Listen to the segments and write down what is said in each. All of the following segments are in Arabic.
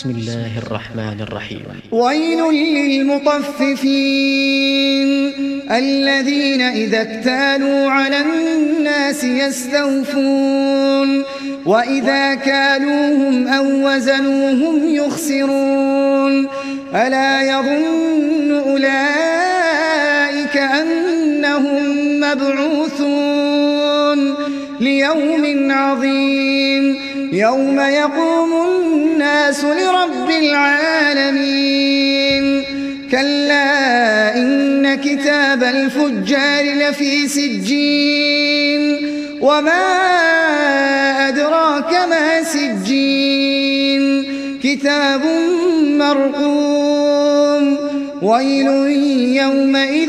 بسم الله الرحمن الرحيم. ويل للمطففين الذين إذا اكتالوا على الناس يستوفون وإذا كالوهم أو وزنوهم يخسرون ألا يظن أولئك أنهم مبعوثون ليوم عظيم يوم يقوم الناس لرب العالمين كلا إن كتاب الفجار لفي سجين وما أدراك ما سجين كتاب مرقوم ويل يومئذ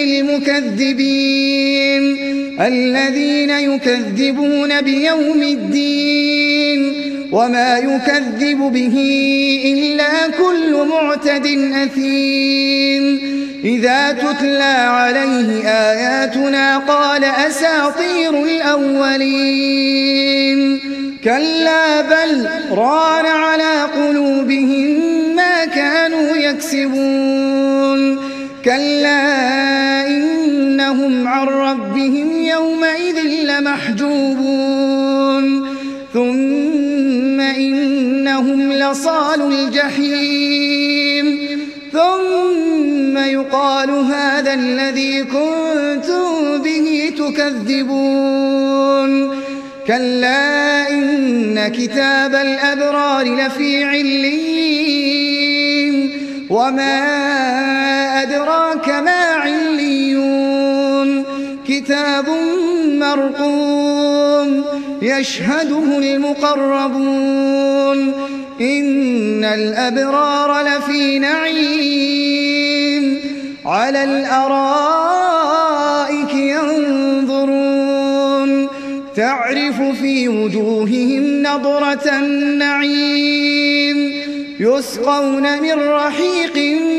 للمكذبين الذين يكذبون بيوم الدين وما يكذب به إلا كل معتد أثيم إذا تتلى عليه آياتنا قال أساطير الأولين كلا بل ران على قلوبهم ما كانوا يكسبون كلا إنهم عن ربهم يومئذ لمحجوبون ثم إنهم لصالوا الجحيم ثم يقال هذا الذي كنتم به تكذبون كلا إن كتاب الأبرار لفي عليين وما أدراك ما عليون كتاب مرقوم يشهده المقربون إن الأبرار لفي نعيم على الأرائك ينظرون تعرف في وجوههم نضرة النعيم يسقون من رحيق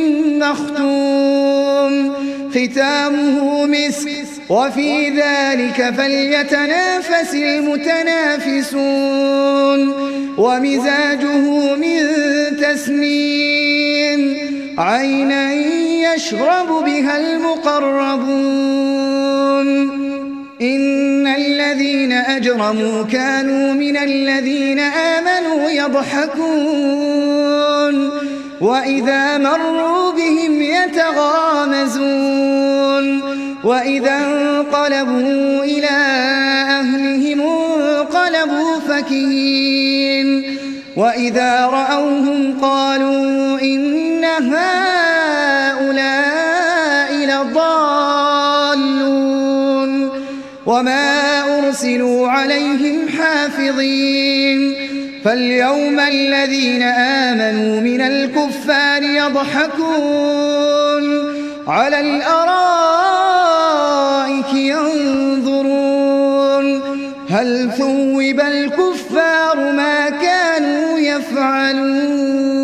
مختوم ختامه مسك وفي ذلك فليتنافس المتنافسون ومزاجه من تسنيم عينا يشرب بها المقربون إن الذين أجرموا كانوا من الذين آمنوا يضحكون وإذا مروا بهم يتغامزون وإذا انقلبوا إلى أهلهم انقلبوا فكهين وإذا رأوهم قالوا إن هؤلاء لضالون وما أرسلوا عليهم حافظين فاليوم الذين آمنوا من الكفار يضحكون على الأرائك ينظرون هل ثوب الكفار ما كانوا يفعلون